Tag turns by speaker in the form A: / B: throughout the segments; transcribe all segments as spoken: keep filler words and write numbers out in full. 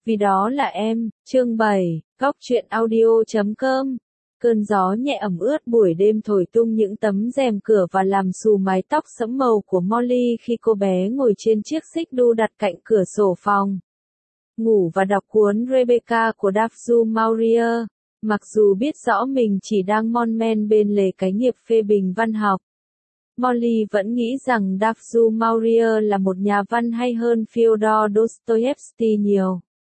A: Vì đó là em, chương bảy, góc truyện audio chấm com. Cơn gió nhẹ ẩm ướt buổi đêm thổi tung những tấm rèm cửa và làm xù mái tóc sẫm màu của Molly khi cô bé ngồi trên chiếc xích đu đặt cạnh cửa sổ phòng ngủ và đọc cuốn Rebecca của Daphne du Maurier. Mặc dù biết rõ mình chỉ đang mon men bên lề cái nghiệp phê bình văn học, Molly vẫn nghĩ rằng Daphne du Maurier là một nhà văn hay hơn Fyodor Dostoevsky nhiều.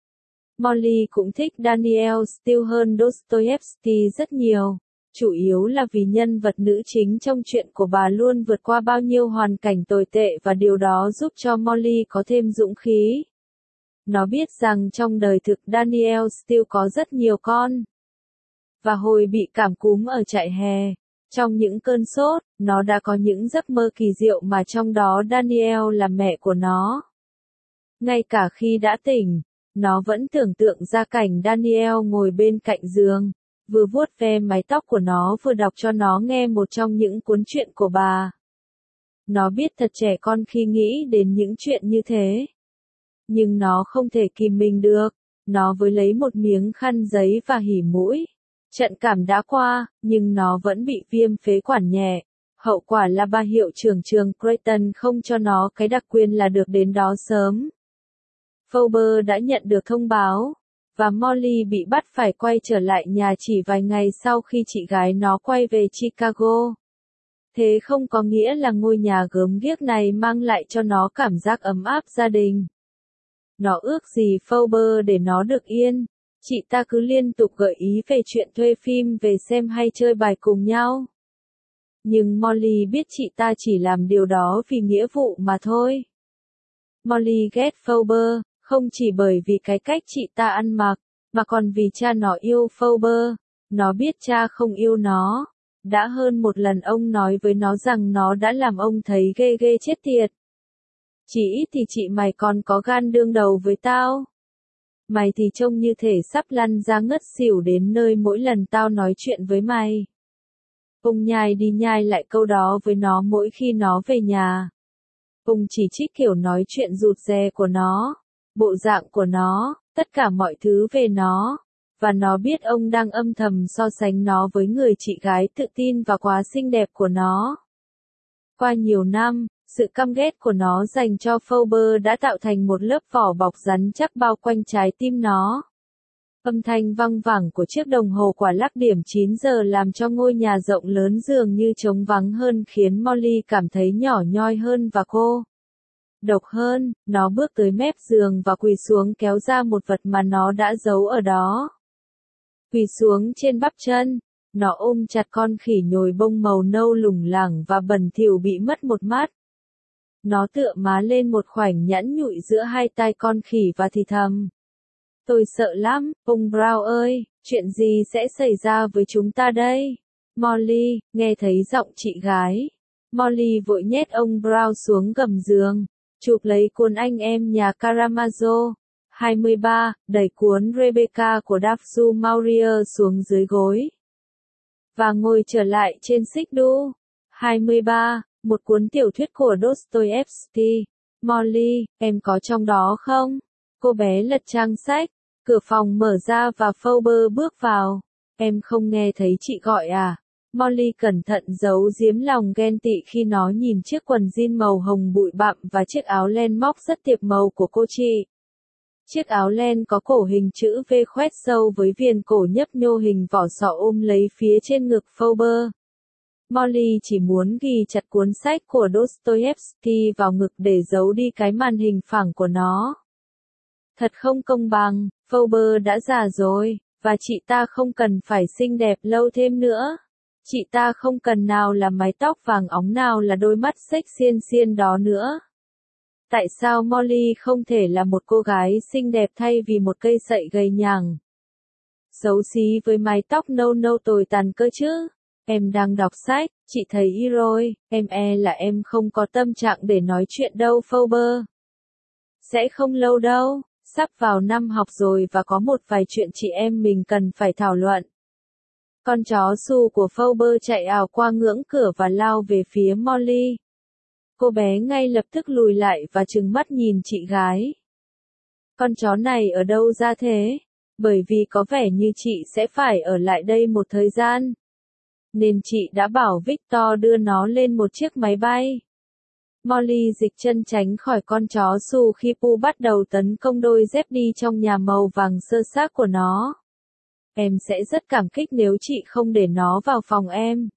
A: Molly cũng thích Daniel Steele hơn Dostoevsky rất nhiều, chủ yếu là vì nhân vật nữ chính trong truyện của bà luôn vượt qua bao nhiêu hoàn cảnh tồi tệ và điều đó giúp cho Molly có thêm dũng khí. Nó biết rằng trong đời thực Daniel Steele có rất nhiều con. Và hồi bị cảm cúm ở trại hè, trong những cơn sốt, nó đã có những giấc mơ kỳ diệu mà trong đó Daniel là mẹ của nó. Ngay cả khi đã tỉnh, nó vẫn tưởng tượng ra cảnh Daniel ngồi bên cạnh giường, vừa vuốt ve mái tóc của nó vừa đọc cho nó nghe một trong những cuốn truyện của bà. Nó biết thật trẻ con khi nghĩ đến những chuyện như thế. Nhưng nó không thể kìm mình được, nó với lấy một miếng khăn giấy và hỉ mũi. Trận cảm đã qua, nhưng nó vẫn bị viêm phế quản nhẹ. Hậu quả là bà hiệu trưởng trường Creighton không cho nó cái đặc quyền là được đến đó sớm. Fowler đã nhận được thông báo, và Molly bị bắt phải quay trở lại nhà chỉ vài ngày sau khi chị gái nó quay về Chicago. Thế không có nghĩa là ngôi nhà gớm ghiếc này mang lại cho nó cảm giác ấm áp gia đình. Nó ước gì Fowler để nó được yên. Chị ta cứ liên tục gợi ý về chuyện thuê phim về xem hay chơi bài cùng nhau. Nhưng Molly biết chị ta chỉ làm điều đó vì nghĩa vụ mà thôi. Molly ghét Fowler, không chỉ bởi vì cái cách chị ta ăn mặc, mà còn vì cha nó yêu Fowler. Nó biết cha không yêu nó. Đã hơn một lần ông nói với nó rằng nó đã làm ông thấy ghê ghê chết tiệt. Chỉ ít thì chị mày còn có gan đương đầu với tao. Mày thì trông như thể sắp lăn ra ngất xỉu đến nơi mỗi lần tao nói chuyện với mày. Ông nhai đi nhai lại câu đó với nó mỗi khi nó về nhà. Ông chỉ trích kiểu nói chuyện rụt rè của nó, bộ dạng của nó, tất cả mọi thứ về nó. Và nó biết ông đang âm thầm so sánh nó với người chị gái tự tin và quá xinh đẹp của nó. Qua nhiều năm, sự căm ghét của nó dành cho Fowler đã tạo thành một lớp vỏ bọc rắn chắc bao quanh trái tim nó. Âm thanh văng vẳng của chiếc đồng hồ quả lắc điểm chín giờ làm cho ngôi nhà rộng lớn dường như trống vắng hơn, khiến Molly cảm thấy nhỏ nhoi hơn và cô độc hơn. Nó bước tới mép giường và quỳ xuống kéo ra một vật mà nó đã giấu ở đó. Quỳ xuống trên bắp chân, nó ôm chặt con khỉ nhồi bông màu nâu lủng lẳng và bẩn thỉu bị mất một mắt. Nó tựa má lên một khoảnh nhẵn nhụi giữa hai tai con khỉ và thì thầm. Tôi sợ lắm, ông Brown ơi, chuyện gì sẽ xảy ra với chúng ta đây? Molly, nghe thấy giọng chị gái. Molly vội nhét ông Brown xuống gầm giường, chụp lấy cuốn Anh em nhà Karamazov. hai mươi ba, đẩy cuốn Rebecca của Daphne du Maurier xuống dưới gối. Và ngồi trở lại trên xích đu. hai mươi ba, một cuốn tiểu thuyết của Dostoevsky. Molly, em có trong đó không? Cô bé lật trang sách, cửa phòng mở ra và Fowler bước vào. Em không nghe thấy chị gọi à? Molly cẩn thận giấu giếm lòng ghen tị khi nó nhìn chiếc quần jean màu hồng bụi bặm và chiếc áo len móc rất tiệp màu của cô chị. Chiếc áo len có cổ hình chữ V khoét sâu với viền cổ nhấp nhô hình vỏ sò ôm lấy phía trên ngực Fowler. Molly chỉ muốn ghi chặt cuốn sách của Dostoevsky vào ngực để giấu đi cái màn hình phẳng của nó. Thật không công bằng, Fowler đã già rồi, và chị ta không cần phải xinh đẹp lâu thêm nữa. Chị ta không cần nào là mái tóc vàng óng nào là đôi mắt xếch xiên xiên đó nữa. Tại sao Molly không thể là một cô gái xinh đẹp thay vì một cây sậy gầy nhằng, xấu xí với mái tóc nâu nâu tồi tàn cơ chứ? Em đang đọc sách, chị thấy y rồi, em e là em không có tâm trạng để nói chuyện đâu Fowler. Sẽ không lâu đâu, sắp vào năm học rồi và có một vài chuyện chị em mình cần phải thảo luận. Con chó Su của Fowler chạy ảo qua ngưỡng cửa và lao về phía Molly. Cô bé ngay lập tức lùi lại và trừng mắt nhìn chị gái. Con chó này ở đâu ra thế? Bởi vì có vẻ như chị sẽ phải ở lại đây một thời gian. Nên chị đã bảo Victor đưa nó lên một chiếc máy bay. Molly dịch chân tránh khỏi con chó Su khi Pooh bắt đầu tấn công đôi dép đi trong nhà màu vàng sơ xác của nó. Em sẽ rất cảm kích nếu chị không để nó vào phòng em.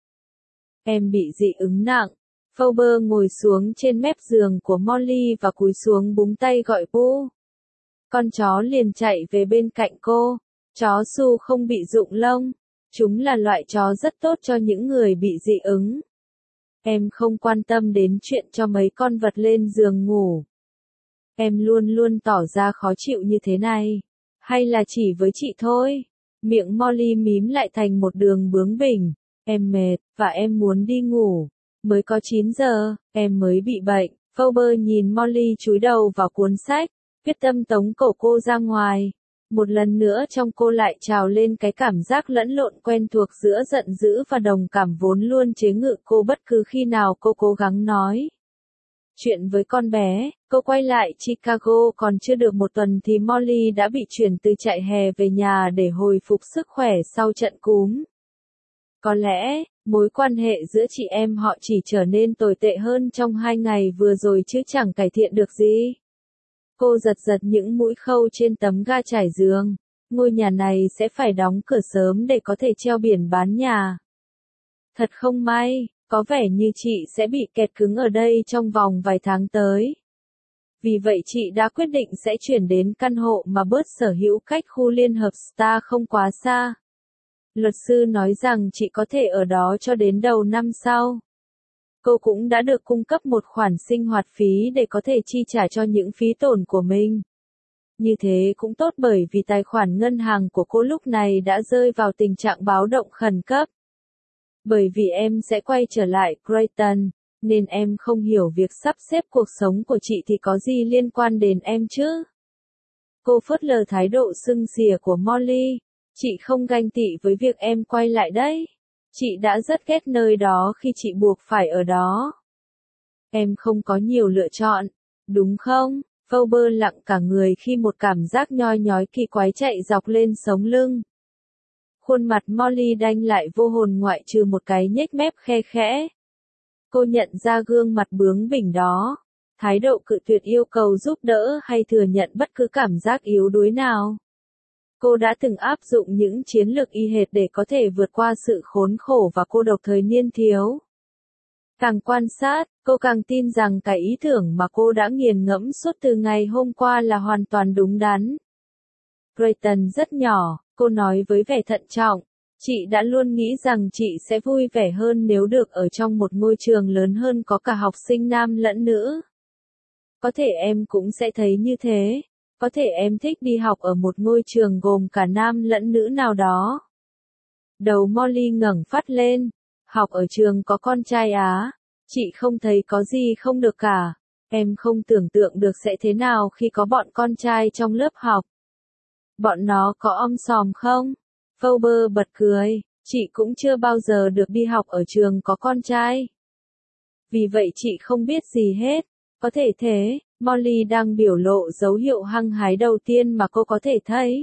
A: Em bị dị ứng nặng. Phoebe ngồi xuống trên mép giường của Molly và cúi xuống búng tay gọi Pooh. Con chó liền chạy về bên cạnh cô. Chó Su không bị rụng lông. Chúng là loại chó rất tốt cho những người bị dị ứng. Em không quan tâm đến chuyện cho mấy con vật lên giường ngủ. Em luôn luôn tỏ ra khó chịu như thế này. Hay là chỉ với chị thôi? Miệng Molly mím lại thành một đường bướng bỉnh. Em mệt, và em muốn đi ngủ. Mới có chín giờ, em mới bị bệnh. Phoebe nhìn Molly chúi đầu vào cuốn sách, quyết tâm tống cổ cô ra ngoài. Một lần nữa trong cô lại trào lên cái cảm giác lẫn lộn quen thuộc giữa giận dữ và đồng cảm vốn luôn chế ngự cô bất cứ khi nào cô cố gắng nói chuyện với con bé. Cô quay lại Chicago còn chưa được một tuần thì Molly đã bị chuyển từ trại hè về nhà để hồi phục sức khỏe sau trận cúm. Có lẽ, mối quan hệ giữa chị em họ chỉ trở nên tồi tệ hơn trong hai ngày vừa rồi chứ chẳng cải thiện được gì. Cô giật giật những mũi khâu trên tấm ga trải giường. Ngôi nhà này sẽ phải đóng cửa sớm để có thể treo biển bán nhà. Thật không may, có vẻ như chị sẽ bị kẹt cứng ở đây trong vòng vài tháng tới. Vì vậy chị đã quyết định sẽ chuyển đến căn hộ mà Bert sở hữu cách khu liên hợp Star không quá xa. Luật sư nói rằng chị có thể ở đó cho đến đầu năm sau. Cô cũng đã được cung cấp một khoản sinh hoạt phí để có thể chi trả cho những phí tổn của mình. Như thế cũng tốt bởi vì tài khoản ngân hàng của cô lúc này đã rơi vào tình trạng báo động khẩn cấp. Bởi vì em sẽ quay trở lại Creighton, nên em không hiểu việc sắp xếp cuộc sống của chị thì có gì liên quan đến em chứ. Cô phớt lờ thái độ sưng xỉa của Molly. Chị không ganh tị với việc em quay lại đấy. Chị đã rất ghét nơi đó khi chị buộc phải ở đó. Em không có nhiều lựa chọn, đúng không? Phoebe lặng cả người khi một cảm giác nhoi nhói kỳ quái chạy dọc lên sống lưng. Khuôn mặt Molly đanh lại vô hồn ngoại trừ một cái nhếch mép khe khẽ. Cô nhận ra gương mặt bướng bỉnh đó. Thái độ cự tuyệt yêu cầu giúp đỡ hay thừa nhận bất cứ cảm giác yếu đuối nào. Cô đã từng áp dụng những chiến lược y hệt để có thể vượt qua sự khốn khổ và cô độc thời niên thiếu. Càng quan sát, cô càng tin rằng cái ý tưởng mà cô đã nghiền ngẫm suốt từ ngày hôm qua là hoàn toàn đúng đắn. Creighton rất nhỏ, cô nói với vẻ thận trọng. Chị đã luôn nghĩ rằng chị sẽ vui vẻ hơn nếu được ở trong một ngôi trường lớn hơn có cả học sinh nam lẫn nữ. Có thể em cũng sẽ thấy như thế. Có thể em thích đi học ở một ngôi trường gồm cả nam lẫn nữ nào đó. Đầu Molly ngẩng phát lên. Học ở trường có con trai á. Chị không thấy có gì không được cả. Em không tưởng tượng được sẽ thế nào khi có bọn con trai trong lớp học. Bọn nó có om sòm không? Phoebe bật cười. Chị cũng chưa bao giờ được đi học ở trường có con trai. Vì vậy chị không biết gì hết. Có thể thế. Molly đang biểu lộ dấu hiệu hăng hái đầu tiên mà cô có thể thấy.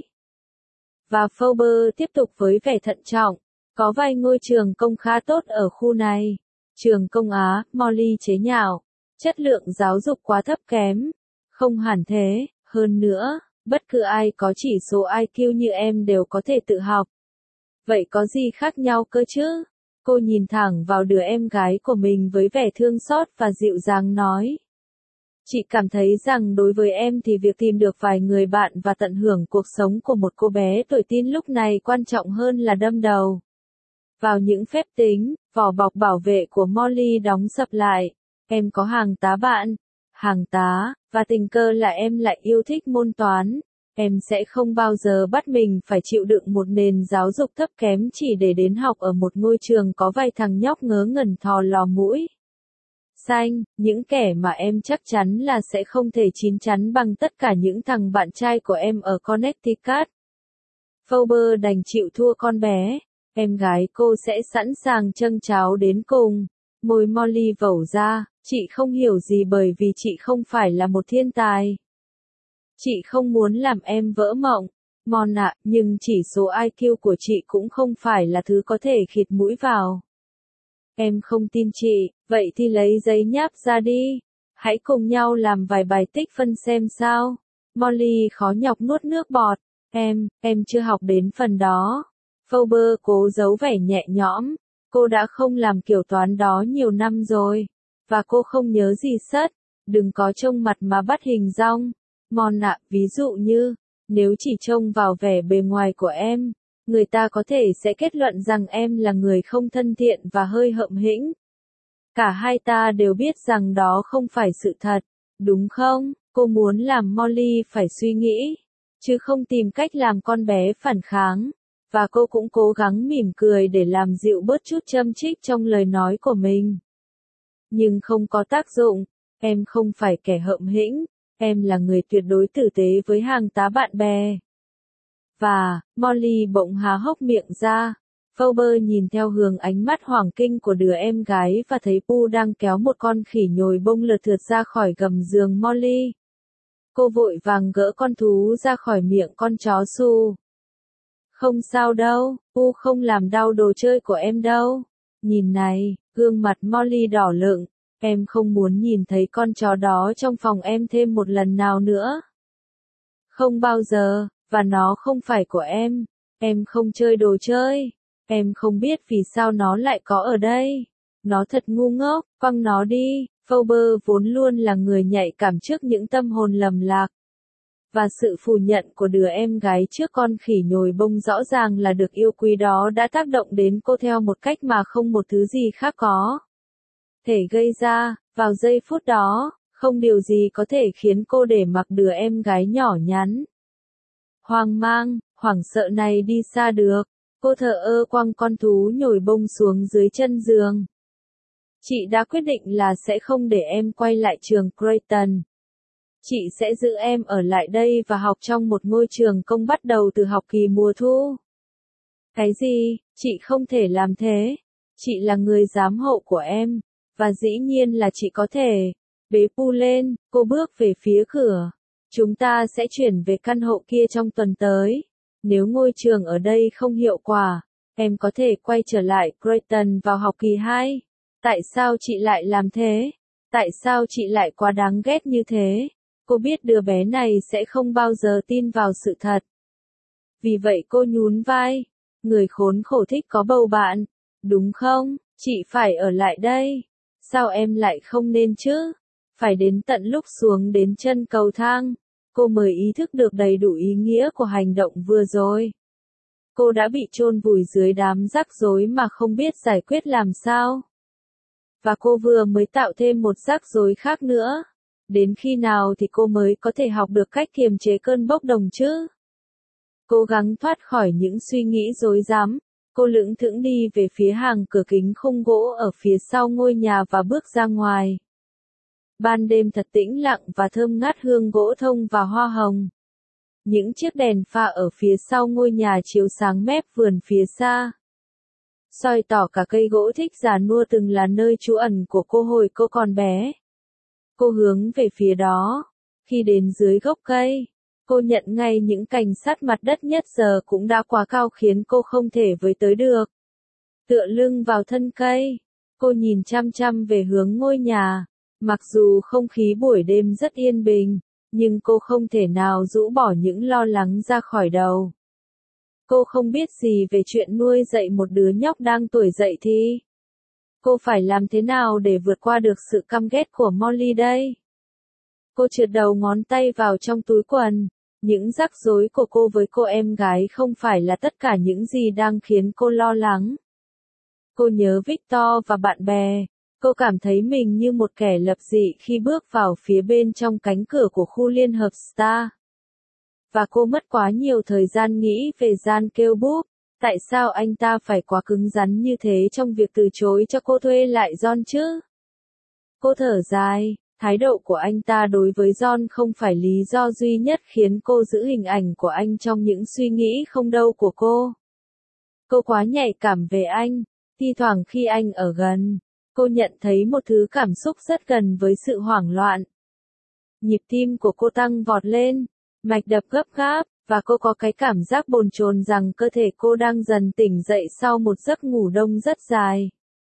A: Và Phoebe tiếp tục với vẻ thận trọng. Có vài ngôi trường công khá tốt ở khu này. Trường công Á, Molly chế nhạo. Chất lượng giáo dục quá thấp kém. Không hẳn thế, hơn nữa, bất cứ ai có chỉ số i kiu như em đều có thể tự học. Vậy có gì khác nhau cơ chứ? Cô nhìn thẳng vào đứa em gái của mình với vẻ thương xót và dịu dàng nói. Chị cảm thấy rằng đối với em thì việc tìm được vài người bạn và tận hưởng cuộc sống của một cô bé tuổi teen lúc này quan trọng hơn là đâm đầu vào những phép tính. Vỏ bọc bảo vệ của Molly đóng sập lại. Em có hàng tá bạn, hàng tá, và tình cờ là em lại yêu thích môn toán. Em sẽ không bao giờ bắt mình phải chịu đựng một nền giáo dục thấp kém chỉ để đến học ở một ngôi trường có vài thằng nhóc ngớ ngẩn thò lò mũi xanh, những kẻ mà em chắc chắn là sẽ không thể chín chắn bằng tất cả những thằng bạn trai của em ở Connecticut. Phoebe đành chịu thua con bé. Em gái cô sẽ sẵn sàng châng cháo đến cùng. Môi Molly vẩu ra, chị không hiểu gì bởi vì chị không phải là một thiên tài. Chị không muốn làm em vỡ mộng, Mon ạ, nhưng chỉ số i kiu của chị cũng không phải là thứ có thể khịt mũi vào. Em không tin chị, vậy thì lấy giấy nháp ra đi. Hãy cùng nhau làm vài bài tích phân xem sao. Molly khó nhọc nuốt nước bọt. Em, em chưa học đến phần đó. Phoebe cố giấu vẻ nhẹ nhõm. Cô đã không làm kiểu toán đó nhiều năm rồi. Và cô không nhớ gì sất. Đừng có trông mặt mà bắt hình dong. Mon ạ, ví dụ như, nếu chỉ trông vào vẻ bề ngoài của em, người ta có thể sẽ kết luận rằng em là người không thân thiện và hơi hợm hĩnh. Cả hai ta đều biết rằng đó không phải sự thật, đúng không? Cô muốn làm Molly phải suy nghĩ, chứ không tìm cách làm con bé phản kháng. Và cô cũng cố gắng mỉm cười để làm dịu bớt chút châm chích trong lời nói của mình. Nhưng không có tác dụng, em không phải kẻ hợm hĩnh, em là người tuyệt đối tử tế với hàng tá bạn bè. Và, Molly bỗng há hốc miệng ra. Phoebe nhìn theo hướng ánh mắt hoảng kinh của đứa em gái và thấy Pooh đang kéo một con khỉ nhồi bông lượt thượt ra khỏi gầm giường Molly. Cô vội vàng gỡ con thú ra khỏi miệng con chó Su. Không sao đâu, Pooh không làm đau đồ chơi của em đâu. Nhìn này, gương mặt Molly đỏ lựng, em không muốn nhìn thấy con chó đó trong phòng em thêm một lần nào nữa. Không bao giờ, và nó không phải của em. Em không chơi đồ chơi. Em không biết vì sao nó lại có ở đây. Nó thật ngu ngốc, quăng nó đi. Phoebe vốn luôn là người nhạy cảm trước những tâm hồn lầm lạc. Và sự phủ nhận của đứa em gái trước con khỉ nhồi bông rõ ràng là được yêu quý đó đã tác động đến cô theo một cách mà không một thứ gì khác có thể gây ra. Vào giây phút đó, không điều gì có thể khiến cô để mặc đứa em gái nhỏ nhắn, hoang mang, hoảng sợ này đi xa được. Cô thờ ơ quăng con thú nhồi bông xuống dưới chân giường. Chị đã quyết định là sẽ không để em quay lại trường Creighton. Chị sẽ giữ em ở lại đây và học trong một ngôi trường công bắt đầu từ học kỳ mùa thu. Cái gì? Chị không thể làm thế. Chị là người giám hộ của em. Và dĩ nhiên là chị có thể. Bế Pooh lên, cô bước về phía cửa. Chúng ta sẽ chuyển về căn hộ kia trong tuần tới. Nếu ngôi trường ở đây không hiệu quả, em có thể quay trở lại Creighton vào học kỳ hai. Tại sao chị lại làm thế? Tại sao chị lại quá đáng ghét như thế? Cô biết đứa bé này sẽ không bao giờ tin vào sự thật. Vì vậy cô nhún vai. Người khốn khổ thích có bầu bạn. Đúng không? Chị phải ở lại đây. Sao em lại không nên chứ? Phải đến tận lúc xuống đến chân cầu thang, cô mới ý thức được đầy đủ ý nghĩa của hành động vừa rồi. Cô đã bị chôn vùi dưới đám rắc rối mà không biết giải quyết làm sao. Và cô vừa mới tạo thêm một rắc rối khác nữa. Đến khi nào thì cô mới có thể học được cách kiềm chế cơn bốc đồng chứ? Cố gắng thoát khỏi những suy nghĩ rối rắm, cô lững thững đi về phía hàng cửa kính khung gỗ ở phía sau ngôi nhà và bước ra ngoài. Ban đêm thật tĩnh lặng và thơm ngát hương gỗ thông và hoa hồng. Những chiếc đèn pha ở phía sau ngôi nhà chiếu sáng mép vườn phía xa, soi tỏ cả cây gỗ thích già nua từng là nơi trú ẩn của cô hồi cô còn bé. Cô hướng về phía đó. Khi đến dưới gốc cây, cô nhận ngay những cành sát mặt đất nhất giờ cũng đã quá cao khiến cô không thể với tới được. Tựa lưng vào thân cây, cô nhìn chăm chăm về hướng ngôi nhà. Mặc dù không khí buổi đêm rất yên bình, nhưng cô không thể nào rũ bỏ những lo lắng ra khỏi đầu. Cô không biết gì về chuyện nuôi dạy một đứa nhóc đang tuổi dậy thì. Cô phải làm thế nào để vượt qua được sự căm ghét của Molly đây? Cô trượt đầu ngón tay vào trong túi quần. Những rắc rối của cô với cô em gái không phải là tất cả những gì đang khiến cô lo lắng. Cô nhớ Victor và bạn bè. Cô cảm thấy mình như một kẻ lập dị khi bước vào phía bên trong cánh cửa của khu liên hợp Star. Và cô mất quá nhiều thời gian nghĩ về Jan kêu búp. Tại sao anh ta phải quá cứng rắn như thế trong việc từ chối cho cô thuê lại John chứ? Cô thở dài, thái độ của anh ta đối với John không phải lý do duy nhất khiến cô giữ hình ảnh của anh trong những suy nghĩ không đâu của cô. Cô quá nhạy cảm về anh, thi thoảng khi anh ở gần, cô nhận thấy một thứ cảm xúc rất gần với sự hoảng loạn. Nhịp tim của cô tăng vọt lên, Mạch đập gấp gáp, và cô có cái cảm giác bồn chồn rằng cơ thể cô đang dần tỉnh dậy sau một giấc ngủ đông rất dài.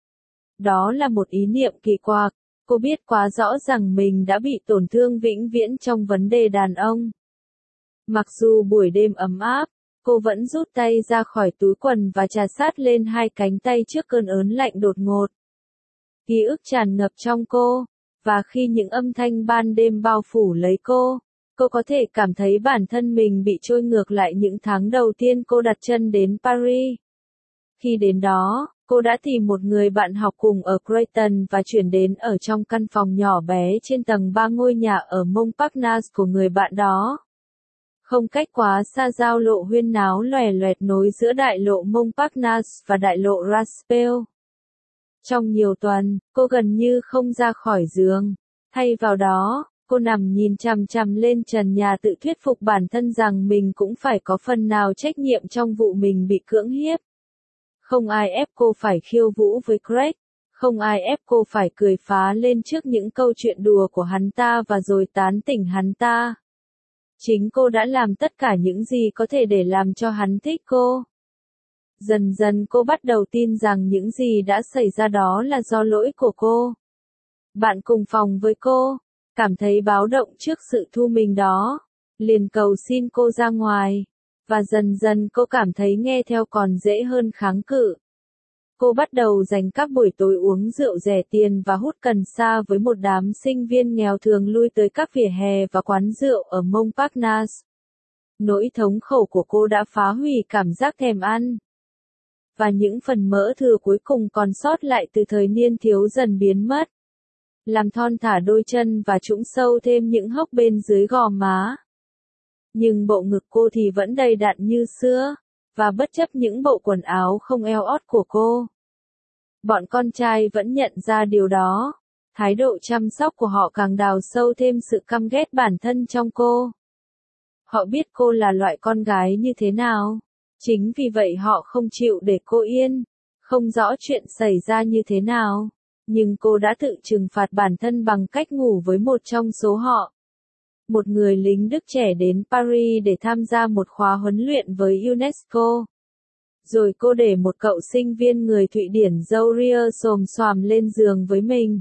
A: Đó là một ý niệm kỳ quặc, cô biết quá rõ rằng mình đã bị tổn thương vĩnh viễn trong vấn đề đàn ông. Mặc dù buổi đêm ấm áp, cô vẫn rút tay ra khỏi túi quần và trà sát lên hai cánh tay trước cơn ớn lạnh đột ngột. Ký ức tràn ngập trong cô, và khi những âm thanh ban đêm bao phủ lấy cô, cô có thể cảm thấy bản thân mình bị trôi ngược lại những tháng đầu tiên cô đặt chân đến Paris. Khi đến đó, cô đã tìm một người bạn học cùng ở Creighton và chuyển đến ở trong căn phòng nhỏ bé trên tầng ba ngôi nhà ở Montparnasse của người bạn đó. Không cách quá xa giao lộ huyên náo lòe loẹt nối giữa đại lộ Montparnasse và đại lộ Raspail. Trong nhiều tuần, cô gần như không ra khỏi giường. Thay vào đó, cô nằm nhìn chằm chằm lên trần nhà tự thuyết phục bản thân rằng mình cũng phải có phần nào trách nhiệm trong vụ mình bị cưỡng hiếp. Không ai ép cô phải khiêu vũ với Craig, không ai ép cô phải cười phá lên trước những câu chuyện đùa của hắn ta và rồi tán tỉnh hắn ta. Chính cô đã làm tất cả những gì có thể để làm cho hắn thích cô. Dần dần cô bắt đầu tin rằng những gì đã xảy ra đó là do lỗi của cô. Bạn cùng phòng với cô, cảm thấy báo động trước sự thu mình đó, liền cầu xin cô ra ngoài, và dần dần cô cảm thấy nghe theo còn dễ hơn kháng cự. Cô bắt đầu dành các buổi tối uống rượu rẻ tiền và hút cần sa với một đám sinh viên nghèo thường lui tới các vỉa hè và quán rượu ở Montparnasse. Nỗi thống khổ của cô đã phá hủy cảm giác thèm ăn. Và những phần mỡ thừa cuối cùng còn sót lại từ thời niên thiếu dần biến mất. Làm thon thả đôi chân và trũng sâu thêm những hốc bên dưới gò má. Nhưng bộ ngực cô thì vẫn đầy đặn như xưa, và bất chấp những bộ quần áo không eo ót của cô. Bọn con trai vẫn nhận ra điều đó. Thái độ chăm sóc của họ càng đào sâu thêm sự căm ghét bản thân trong cô. Họ biết cô là loại con gái như thế nào. Chính vì vậy họ không chịu để cô yên. Không rõ chuyện xảy ra như thế nào. Nhưng cô đã tự trừng phạt bản thân bằng cách ngủ với một trong số họ. Một người lính Đức trẻ đến Paris để tham gia một khóa huấn luyện với UNESCO. Rồi cô để một cậu sinh viên người Thụy Điển râu ria xồm xoàm lên giường với mình.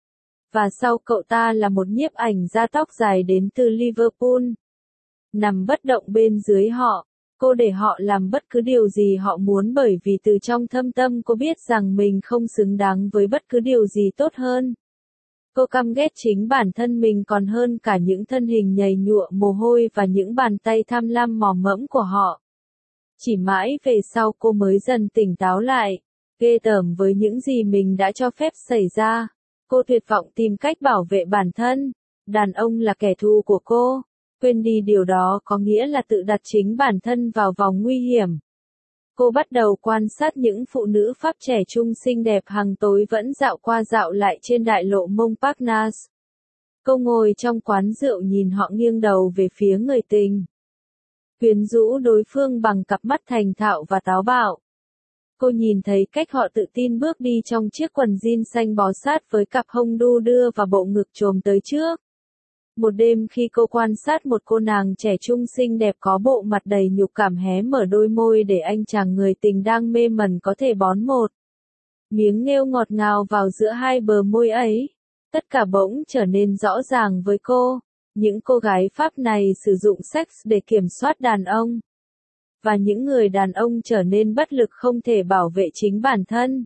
A: Và sau cậu ta là một nhiếp ảnh gia tóc dài đến từ Liverpool. Nằm bất động bên dưới họ, cô để họ làm bất cứ điều gì họ muốn bởi vì từ trong thâm tâm cô biết rằng mình không xứng đáng với bất cứ điều gì tốt hơn. Cô căm ghét chính bản thân mình còn hơn cả những thân hình nhầy nhụa mồ hôi và những bàn tay tham lam mò mẫm của họ. Chỉ mãi về sau cô mới dần tỉnh táo lại, ghê tởm với những gì mình đã cho phép xảy ra. Cô tuyệt vọng tìm cách bảo vệ bản thân. Đàn ông là kẻ thù của cô. Quên đi điều đó có nghĩa là tự đặt chính bản thân vào vòng nguy hiểm. Cô bắt đầu quan sát những phụ nữ Pháp trẻ trung xinh đẹp hàng tối vẫn dạo qua dạo lại trên đại lộ Montparnasse. Cô ngồi trong quán rượu nhìn họ nghiêng đầu về phía người tình. Quyến rũ đối phương bằng cặp mắt thành thạo và táo bạo. Cô nhìn thấy cách họ tự tin bước đi trong chiếc quần jean xanh bó sát với cặp hông đu đưa và bộ ngực trồm tới trước. Một đêm khi cô quan sát một cô nàng trẻ trung xinh đẹp có bộ mặt đầy nhục cảm hé mở đôi môi để anh chàng người tình đang mê mẩn có thể bón một miếng nghêu ngọt ngào vào giữa hai bờ môi ấy. Tất cả bỗng trở nên rõ ràng với cô. Những cô gái Pháp này sử dụng sex để kiểm soát đàn ông. Và những người đàn ông trở nên bất lực không thể bảo vệ chính bản thân.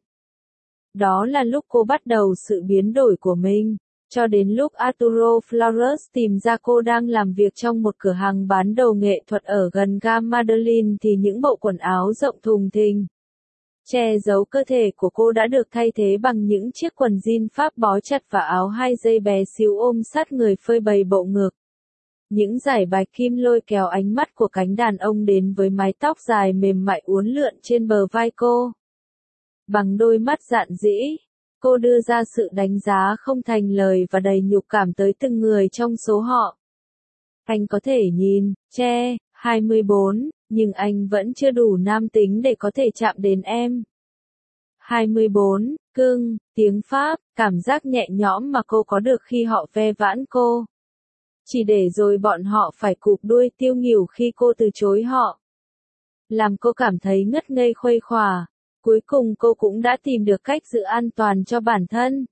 A: Đó là lúc cô bắt đầu sự biến đổi của mình. Cho đến lúc Arturo Flores tìm ra cô đang làm việc trong một cửa hàng bán đồ nghệ thuật ở gần ga Madeleine thì những bộ quần áo rộng thùng thình che giấu cơ thể của cô đã được thay thế bằng những chiếc quần jean Pháp bó chặt và áo hai dây bé xíu ôm sát người phơi bày bộ ngực. Những dải bạch kim lôi kéo ánh mắt của cánh đàn ông đến với mái tóc dài mềm mại uốn lượn trên bờ vai cô. Bằng đôi mắt dạn dĩ, cô đưa ra sự đánh giá không thành lời và đầy nhục cảm tới từng người trong số họ. Anh có thể nhìn, che, hai mươi bốn, nhưng anh vẫn chưa đủ nam tính để có thể chạm đến em. hai mươi bốn, cưng, tiếng Pháp, cảm giác nhẹ nhõm mà cô có được khi họ ve vãn cô. chỉ để rồi bọn họ phải cụp đuôi tiêu nghỉu khi cô từ chối họ. Làm cô cảm thấy ngất ngây khuây khỏa, cuối cùng cô cũng đã tìm được cách giữ an toàn cho bản thân.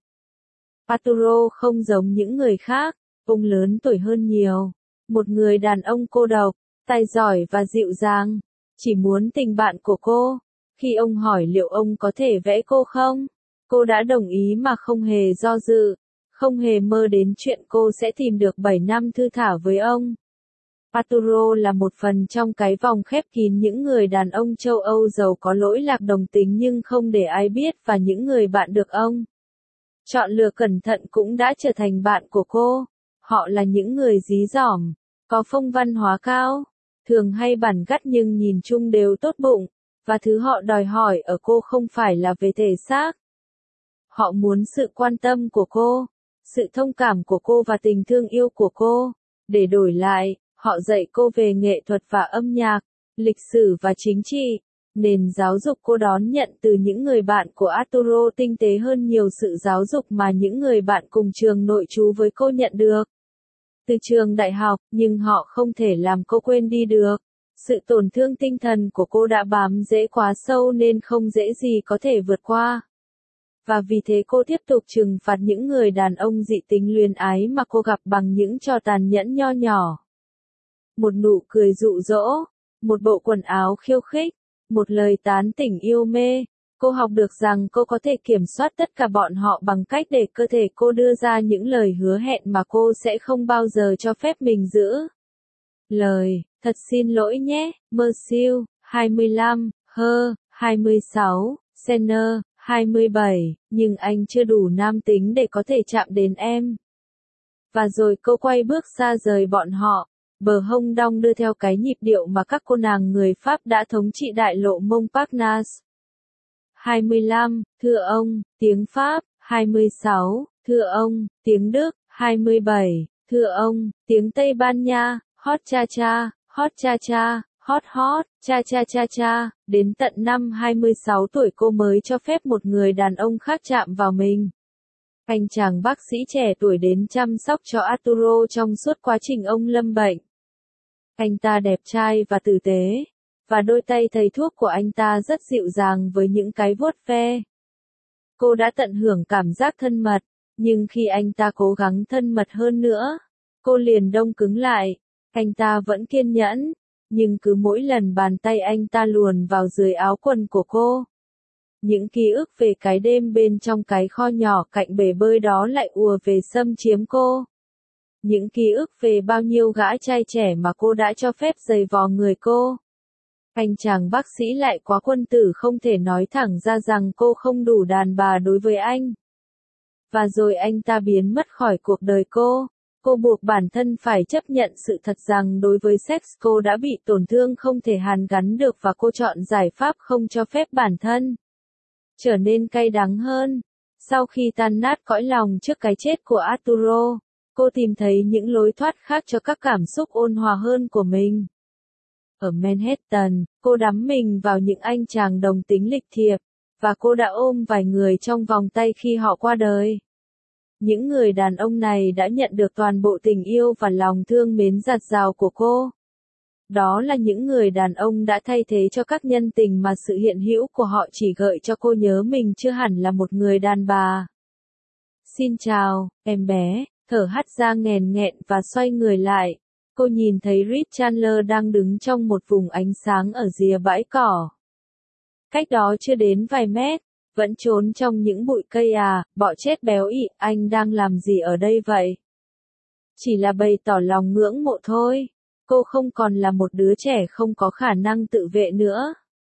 A: Arturo không giống những người khác, ông lớn tuổi hơn nhiều, một người đàn ông cô độc, tài giỏi và dịu dàng, chỉ muốn tình bạn của cô. Khi ông hỏi liệu ông có thể vẽ cô không, cô đã đồng ý mà không hề do dự, không hề mơ đến chuyện cô sẽ tìm được bảy năm thư thả với ông. Arturo là một phần trong cái vòng khép kín những người đàn ông châu Âu giàu có lỗi lạc đồng tính nhưng không để ai biết và những người bạn được ông chọn lựa cẩn thận cũng đã trở thành bạn của cô. Họ là những người dí dỏm, có phong văn hóa cao, thường hay bản gắt nhưng nhìn chung đều tốt bụng, và thứ họ đòi hỏi ở cô không phải là về thể xác. Họ muốn sự quan tâm của cô, sự thông cảm của cô và tình thương yêu của cô. Để đổi lại, họ dạy cô về nghệ thuật và âm nhạc, lịch sử và chính trị. Nền giáo dục cô đón nhận từ những người bạn của Arturo tinh tế hơn nhiều sự giáo dục mà những người bạn cùng trường nội trú với cô nhận được từ trường đại học, nhưng họ không thể làm cô quên đi được. Sự tổn thương tinh thần của cô đã bám rễ quá sâu nên không dễ gì có thể vượt qua. Và vì thế cô tiếp tục trừng phạt những người đàn ông dị tính luyến ái mà cô gặp bằng những trò tàn nhẫn nho nhỏ. Một nụ cười dụ dỗ, một bộ quần áo khiêu khích, một lời tán tỉnh yêu mê. Cô học được rằng cô có thể kiểm soát tất cả bọn họ bằng cách để cơ thể cô đưa ra những lời hứa hẹn mà cô sẽ không bao giờ cho phép mình giữ. Lời, thật xin lỗi nhé, Mercier, hai mươi lăm, Her, hai mươi sáu, Senner, hai mươi bảy, nhưng anh chưa đủ nam tính để có thể chạm đến em. Và rồi cô quay bước xa rời bọn họ, bờ hông đong đưa theo cái nhịp điệu mà các cô nàng người Pháp đã thống trị đại lộ Montparnasse. hai mươi lăm, thưa ông, tiếng Pháp, hai mươi sáu, thưa ông, tiếng Đức, hai mươi bảy, thưa ông, tiếng Tây Ban Nha, hot cha cha, hot cha cha, hot hot, cha cha cha cha, đến tận năm hai mươi sáu tuổi cô mới cho phép một người đàn ông khác chạm vào mình. Anh chàng bác sĩ trẻ tuổi đến chăm sóc cho Arturo trong suốt quá trình ông lâm bệnh. Anh ta đẹp trai và tử tế, và đôi tay thầy thuốc của anh ta rất dịu dàng với những cái vuốt ve. Cô đã tận hưởng cảm giác thân mật, nhưng khi anh ta cố gắng thân mật hơn nữa, cô liền đông cứng lại. Anh ta vẫn kiên nhẫn, nhưng cứ mỗi lần bàn tay anh ta luồn vào dưới áo quần của cô, những ký ức về cái đêm bên trong cái kho nhỏ cạnh bể bơi đó lại ùa về xâm chiếm cô. Những ký ức về bao nhiêu gã trai trẻ mà cô đã cho phép giày vò người cô. Anh chàng bác sĩ lại quá quân tử không thể nói thẳng ra rằng cô không đủ đàn bà đối với anh. Và rồi anh ta biến mất khỏi cuộc đời cô. Cô buộc bản thân phải chấp nhận sự thật rằng đối với sex cô đã bị tổn thương không thể hàn gắn được và cô chọn giải pháp không cho phép bản thân trở nên cay đắng hơn. Sau khi tan nát cõi lòng trước cái chết của Arturo, cô tìm thấy những lối thoát khác cho các cảm xúc ôn hòa hơn của mình. Ở Manhattan, cô đắm mình vào những anh chàng đồng tính lịch thiệp, và cô đã ôm vài người trong vòng tay khi họ qua đời. Những người đàn ông này đã nhận được toàn bộ tình yêu và lòng thương mến dạt dào của cô. Đó là những người đàn ông đã thay thế cho các nhân tình mà sự hiện hữu của họ chỉ gợi cho cô nhớ mình chưa hẳn là một người đàn bà. Xin chào, em bé, thở hắt ra nghèn nghẹn và xoay người lại. Cô nhìn thấy Rich Chandler đang đứng trong một vùng ánh sáng ở rìa bãi cỏ. Cách đó chưa đến vài mét, vẫn trốn trong những bụi cây à, bọ chết béo ị, anh đang làm gì ở đây vậy? Chỉ là bày tỏ lòng ngưỡng mộ thôi. Cô không còn là một đứa trẻ không có khả năng tự vệ nữa.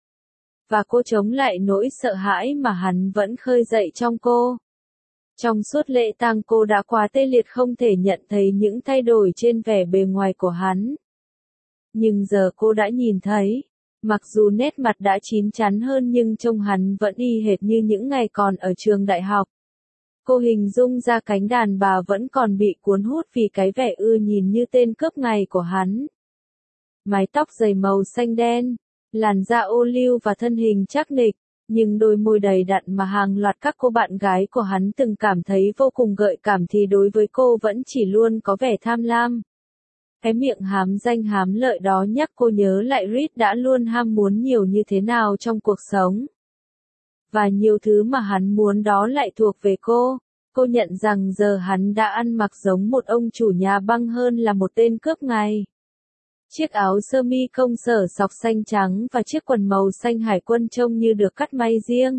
A: Và cô chống lại nỗi sợ hãi mà hắn vẫn khơi dậy trong cô. Trong suốt lễ tang cô đã quá tê liệt không thể nhận thấy những thay đổi trên vẻ bề ngoài của hắn. Nhưng giờ cô đã nhìn thấy, mặc dù nét mặt đã chín chắn hơn nhưng trông hắn vẫn y hệt như những ngày còn ở trường đại học. Cô hình dung ra cánh đàn bà vẫn còn bị cuốn hút vì cái vẻ ưa nhìn như tên cướp ngày của hắn. Mái tóc dày màu xanh đen, làn da ô liu và thân hình chắc nịch, Nhưng đôi môi đầy đặn mà hàng loạt các cô bạn gái của hắn từng cảm thấy vô cùng gợi cảm thì đối với cô vẫn chỉ luôn có vẻ tham lam. Cái miệng hám danh hám lợi đó nhắc cô nhớ lại Reed đã luôn ham muốn nhiều như thế nào trong cuộc sống. Và nhiều thứ mà hắn muốn đó lại thuộc về cô. Cô nhận rằng giờ hắn đã ăn mặc giống một ông chủ nhà băng hơn là một tên cướp ngày. Chiếc áo sơ mi công sở sọc xanh trắng và chiếc quần màu xanh hải quân trông như được cắt may riêng.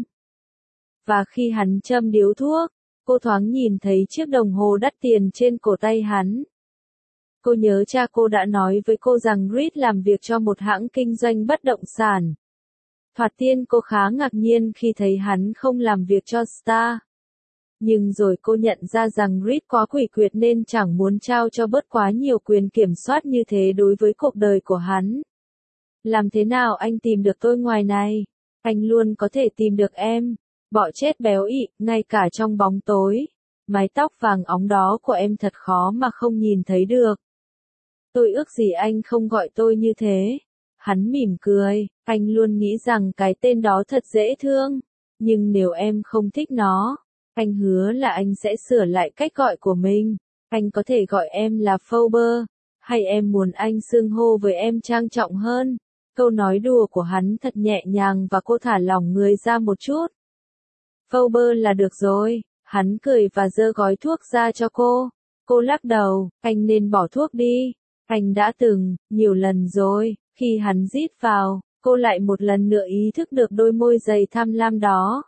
A: Và khi hắn châm điếu thuốc, cô thoáng nhìn thấy chiếc đồng hồ đắt tiền trên cổ tay hắn. Cô nhớ cha cô đã nói với cô rằng Reed làm việc cho một hãng kinh doanh bất động sản. Thoạt tiên cô khá ngạc nhiên khi thấy hắn không làm việc cho Star. Nhưng rồi cô nhận ra rằng Reed quá quỷ quyệt nên chẳng muốn trao cho bớt quá nhiều quyền kiểm soát như thế đối với cuộc đời của hắn. Làm thế nào anh tìm được tôi ngoài này? Anh luôn có thể tìm được em. Bọ chết béo ị, ngay cả trong bóng tối. Mái tóc vàng óng đó của em thật khó mà không nhìn thấy được. Tôi ước gì anh không gọi tôi như thế. Hắn mỉm cười, anh luôn nghĩ rằng cái tên đó thật dễ thương. Nhưng nếu em không thích nó, anh hứa là anh sẽ sửa lại cách gọi của mình. Anh có thể gọi em là Phoebe, hay em muốn anh xưng hô với em trang trọng hơn. Câu nói đùa của hắn thật nhẹ nhàng và cô thả lỏng người ra một chút. Phoebe là được rồi, hắn cười và giơ gói thuốc ra cho cô. Cô lắc đầu, anh nên bỏ thuốc đi. Anh đã từng, nhiều lần rồi, khi hắn rít vào, cô lại một lần nữa ý thức được đôi môi dày tham lam đó.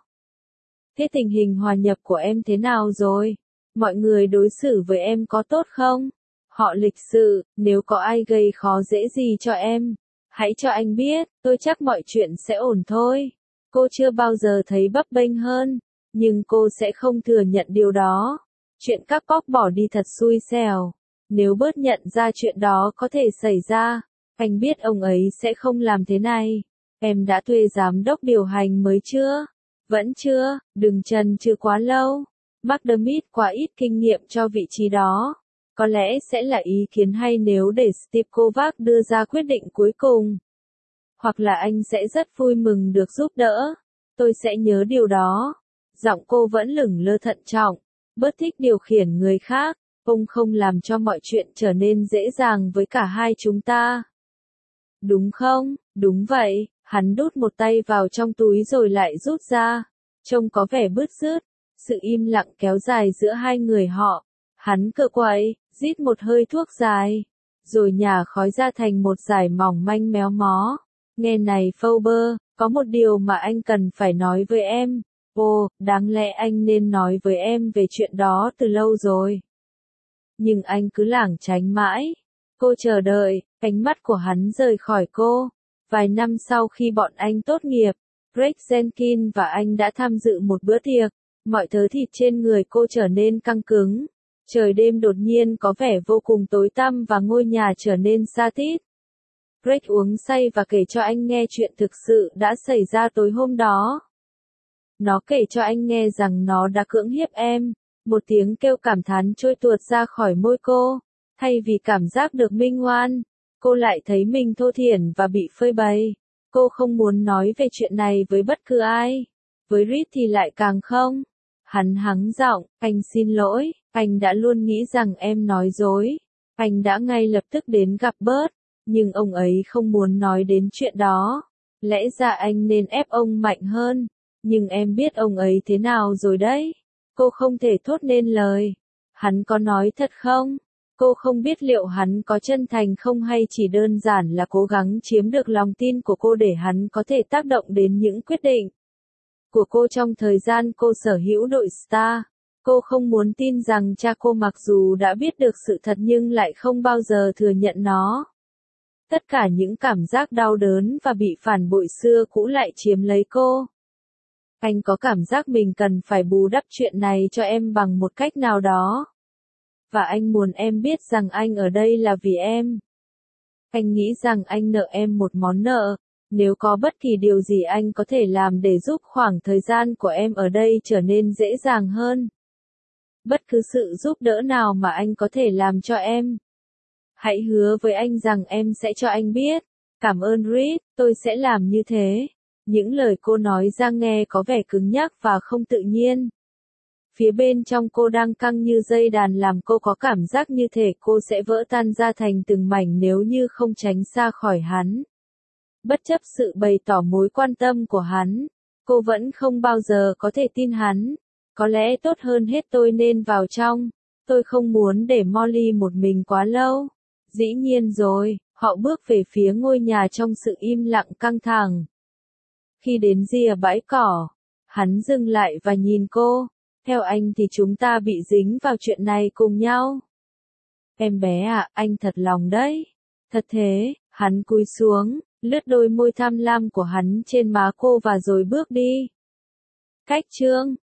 A: Thế tình hình hòa nhập của em thế nào rồi? Mọi người đối xử với em có tốt không? Họ lịch sự, nếu có ai gây khó dễ gì cho em, hãy cho anh biết, tôi chắc mọi chuyện sẽ ổn thôi. Cô chưa bao giờ thấy bấp bênh hơn, nhưng cô sẽ không thừa nhận điều đó. Chuyện các cóc bỏ đi thật xui xẻo. Nếu bớt nhận ra chuyện đó có thể xảy ra, anh biết ông ấy sẽ không làm thế này. Em đã thuê giám đốc điều hành mới chưa? Vẫn chưa, đừng chần chừ quá lâu. McDermott quá ít kinh nghiệm cho vị trí đó. Có lẽ sẽ là ý kiến hay nếu để Steve Kovac đưa ra quyết định cuối cùng. Hoặc là anh sẽ rất vui mừng được giúp đỡ. Tôi sẽ nhớ điều đó. Giọng cô vẫn lửng lơ thận trọng. Bớt thích điều khiển người khác. Ông không làm cho mọi chuyện trở nên dễ dàng với cả hai chúng ta. Đúng không? Đúng vậy. Hắn đút một tay vào trong túi rồi lại rút ra. Trông có vẻ bứt rứt. Sự im lặng kéo dài giữa hai người họ. Hắn cựa quậy, rít một hơi thuốc dài. Rồi nhả khói ra thành một dải mỏng manh méo mó. Nghe này Phoebe, có một điều mà anh cần phải nói với em. Ồ, đáng lẽ anh nên nói với em về chuyện đó từ lâu rồi. Nhưng anh cứ lảng tránh mãi. Cô chờ đợi, ánh mắt của hắn rời khỏi cô. Vài năm sau khi bọn anh tốt nghiệp, Greg Jenkins và anh đã tham dự một bữa tiệc. Mọi thớ thịt trên người cô trở nên căng cứng. Trời đêm đột nhiên có vẻ vô cùng tối tăm và ngôi nhà trở nên xa tít. Greg uống say và kể cho anh nghe chuyện thực sự đã xảy ra tối hôm đó. Nó kể cho anh nghe rằng nó đã cưỡng hiếp em. Một tiếng kêu cảm thán trôi tuột ra khỏi môi cô. Thay vì cảm giác được minh oan, cô lại thấy mình thô thiển và bị phơi bày. Cô không muốn nói về chuyện này với bất cứ ai. Với Reed thì lại càng không. Hắn hắng giọng, anh xin lỗi, anh đã luôn nghĩ rằng em nói dối. Anh đã ngay lập tức đến gặp Bert, nhưng ông ấy không muốn nói đến chuyện đó. Lẽ ra anh nên ép ông mạnh hơn, nhưng em biết ông ấy thế nào rồi đấy. Cô không thể thốt nên lời. Hắn có nói thật không? Cô không biết liệu hắn có chân thành không hay chỉ đơn giản là cố gắng chiếm được lòng tin của cô để hắn có thể tác động đến những quyết định của cô trong thời gian cô sở hữu đội Star. Cô không muốn tin rằng cha cô mặc dù đã biết được sự thật nhưng lại không bao giờ thừa nhận nó. Tất cả những cảm giác đau đớn và bị phản bội xưa cũ lại chiếm lấy cô. Anh có cảm giác mình cần phải bù đắp chuyện này cho em bằng một cách nào đó. Và anh muốn em biết rằng anh ở đây là vì em. Anh nghĩ rằng anh nợ em một món nợ. Nếu có bất kỳ điều gì anh có thể làm để giúp khoảng thời gian của em ở đây trở nên dễ dàng hơn. Bất cứ sự giúp đỡ nào mà anh có thể làm cho em. Hãy hứa với anh rằng em sẽ cho anh biết. Cảm ơn Reed, tôi sẽ làm như thế. Những lời cô nói ra nghe có vẻ cứng nhắc và không tự nhiên. Phía bên trong cô đang căng như dây đàn làm cô có cảm giác như thể cô sẽ vỡ tan ra thành từng mảnh nếu như không tránh xa khỏi hắn. Bất chấp sự bày tỏ mối quan tâm của hắn, cô vẫn không bao giờ có thể tin hắn. Có lẽ tốt hơn hết tôi nên vào trong. Tôi không muốn để Molly một mình quá lâu. Dĩ nhiên rồi, họ bước về phía ngôi nhà trong sự im lặng căng thẳng. Khi đến rìa bãi cỏ, hắn dừng lại và nhìn cô. Theo anh thì chúng ta bị dính vào chuyện này cùng nhau. Em bé à, anh thật lòng đấy. Thật thế, hắn cúi xuống, lướt đôi môi tham lam của hắn trên má cô và rồi bước đi. Cách chương